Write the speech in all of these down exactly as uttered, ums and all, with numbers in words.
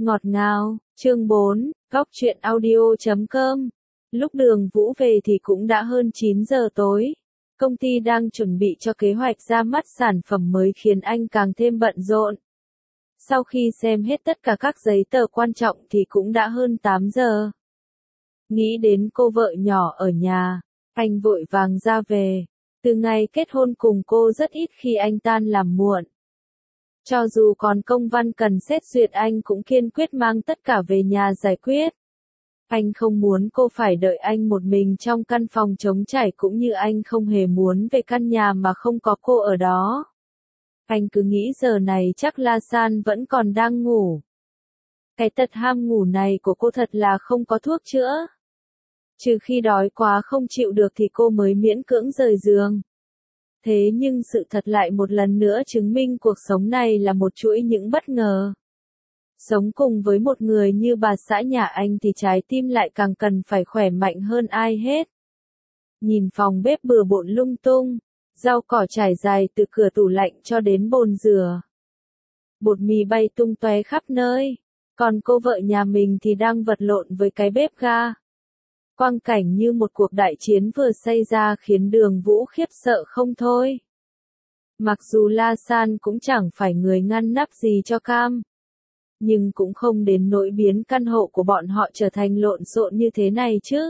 Ngọt ngào, chương bốn, góc truyện audio chấm com. Lúc Đường Vũ về thì cũng đã hơn chín giờ tối. Công ty đang chuẩn bị cho kế hoạch ra mắt sản phẩm mới khiến anh càng thêm bận rộn. Sau khi xem hết tất cả các giấy tờ quan trọng thì cũng đã hơn tám giờ. Nghĩ đến cô vợ nhỏ ở nhà, anh vội vàng ra về. Từ ngày kết hôn cùng cô rất ít khi anh tan làm muộn. Cho dù còn công văn cần xét duyệt anh cũng kiên quyết mang tất cả về nhà giải quyết. Anh không muốn cô phải đợi anh một mình trong căn phòng trống trải cũng như anh không hề muốn về căn nhà mà không có cô ở đó. Anh cứ nghĩ giờ này chắc La San vẫn còn đang ngủ. Cái tật ham ngủ này của cô thật là không có thuốc chữa. Trừ khi đói quá không chịu được thì cô mới miễn cưỡng rời giường. Thế nhưng sự thật lại một lần nữa chứng minh cuộc sống này là một chuỗi những bất ngờ. Sống cùng với một người như bà xã nhà anh thì trái tim lại càng cần phải khỏe mạnh hơn ai hết. Nhìn phòng bếp bừa bộn lung tung, rau cỏ trải dài từ cửa tủ lạnh cho đến bồn rửa. Bột mì bay tung tóe khắp nơi, còn cô vợ nhà mình thì đang vật lộn với cái bếp ga. Quang cảnh như một cuộc đại chiến vừa xảy ra khiến Đường Vũ khiếp sợ không thôi. Mặc dù La San cũng chẳng phải người ngăn nắp gì cho Cam, nhưng cũng không đến nỗi biến căn hộ của bọn họ trở thành lộn xộn như thế này chứ.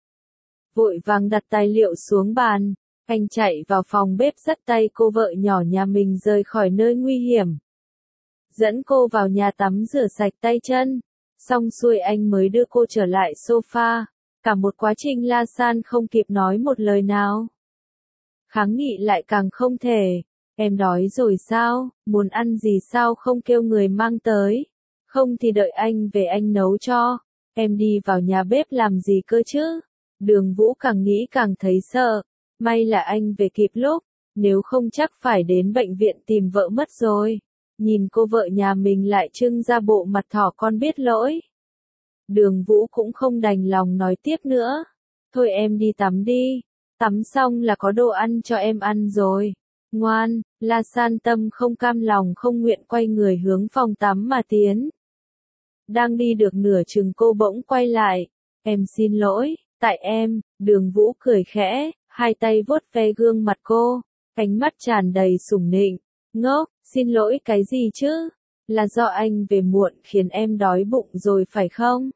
Vội vàng đặt tài liệu xuống bàn, anh chạy vào phòng bếp dắt tay cô vợ nhỏ nhà mình rời khỏi nơi nguy hiểm. Dẫn cô vào nhà tắm rửa sạch tay chân, xong xuôi anh mới đưa cô trở lại sofa. Cả một quá trình La San không kịp nói một lời nào. Kháng nghị lại càng không thể. Em đói rồi sao, muốn ăn gì sao không kêu người mang tới. Không thì đợi anh về anh nấu cho. Em đi vào nhà bếp làm gì cơ chứ? Đường Vũ càng nghĩ càng thấy sợ. May là anh về kịp lúc. Nếu không chắc phải đến bệnh viện tìm vợ mất rồi. Nhìn cô vợ nhà mình lại trưng ra bộ mặt thỏ con biết lỗi. Đường Vũ cũng không đành lòng nói tiếp nữa. Thôi em đi tắm đi. Tắm xong là có đồ ăn cho em ăn rồi. Ngoan, La San tâm không cam lòng không nguyện quay người hướng phòng tắm mà tiến. Đang đi được nửa chừng cô bỗng quay lại. Em xin lỗi, tại em, Đường Vũ cười khẽ, hai tay vuốt ve gương mặt cô, ánh mắt tràn đầy sủng nịnh. Ngốc, xin lỗi cái gì chứ? Là do anh về muộn khiến em đói bụng rồi phải không?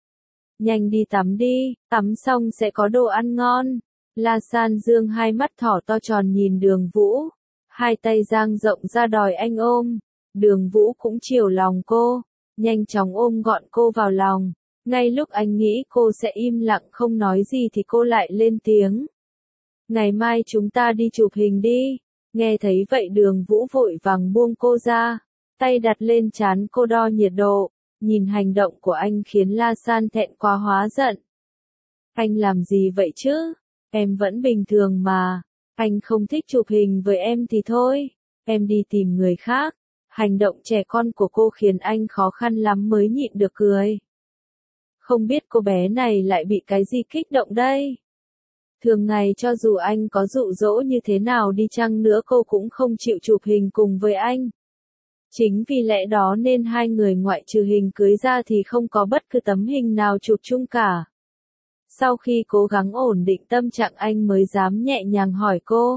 Nhanh đi tắm đi, tắm xong sẽ có đồ ăn ngon. La San dương hai mắt thỏ to tròn nhìn Đường Vũ. Hai tay dang rộng ra đòi anh ôm. Đường Vũ cũng chiều lòng cô. Nhanh chóng ôm gọn cô vào lòng. Ngay lúc anh nghĩ cô sẽ im lặng không nói gì thì cô lại lên tiếng. Ngày mai chúng ta đi chụp hình đi. Nghe thấy vậy Đường Vũ vội vàng buông cô ra. Tay đặt lên trán cô đo nhiệt độ. Nhìn hành động của anh khiến La San thẹn quá hóa giận. Anh làm gì vậy chứ? Em vẫn bình thường mà. Anh không thích chụp hình với em thì thôi. Em đi tìm người khác. Hành động trẻ con của cô khiến anh khó khăn lắm mới nhịn được cười. Không biết cô bé này lại bị cái gì kích động đây? Thường ngày cho dù anh có dụ dỗ như thế nào đi chăng nữa cô cũng không chịu chụp hình cùng với anh. Chính vì lẽ đó nên hai người ngoại trừ hình cưới ra thì không có bất cứ tấm hình nào chụp chung cả. Sau khi cố gắng ổn định tâm trạng anh mới dám nhẹ nhàng hỏi cô.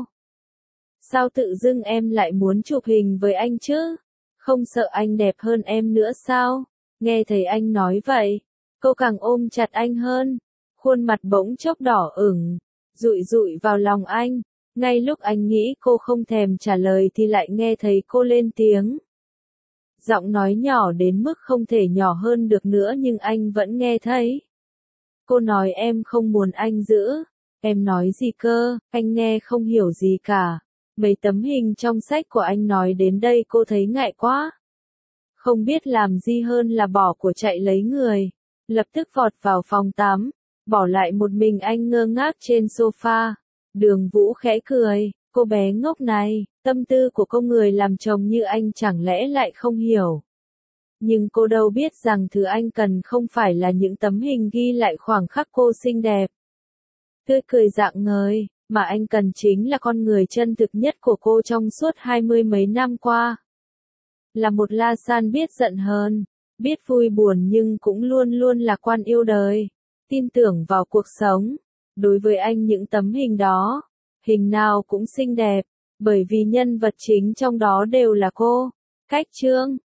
Sao tự dưng em lại muốn chụp hình với anh chứ? Không sợ anh đẹp hơn em nữa sao? Nghe thấy anh nói vậy, cô càng ôm chặt anh hơn. Khuôn mặt bỗng chốc đỏ ửng, dụi dụi vào lòng anh. Ngay lúc anh nghĩ cô không thèm trả lời thì lại nghe thấy cô lên tiếng. Giọng nói nhỏ đến mức không thể nhỏ hơn được nữa nhưng anh vẫn nghe thấy. Cô nói em không muốn anh giữ. Em nói gì cơ, anh nghe không hiểu gì cả. Mấy tấm hình trong sách của anh nói đến đây cô thấy ngại quá. Không biết làm gì hơn là bỏ của chạy lấy người. Lập tức vọt vào phòng tắm, bỏ lại một mình anh ngơ ngác trên sofa. Đường Vũ khẽ cười, cô bé ngốc này, tâm tư của cô người làm chồng như anh chẳng lẽ lại không hiểu. Nhưng cô đâu biết rằng thứ anh cần không phải là những tấm hình ghi lại khoảng khắc cô xinh đẹp, tươi cười rạng ngời, mà anh cần chính là con người chân thực nhất của cô trong suốt hai mươi mấy năm qua. Là một La San biết giận hờn, biết vui buồn nhưng cũng luôn luôn lạc quan yêu đời, tin tưởng vào cuộc sống. Đối với anh những tấm hình đó, hình nào cũng xinh đẹp, bởi vì nhân vật chính trong đó đều là cô. Cách chương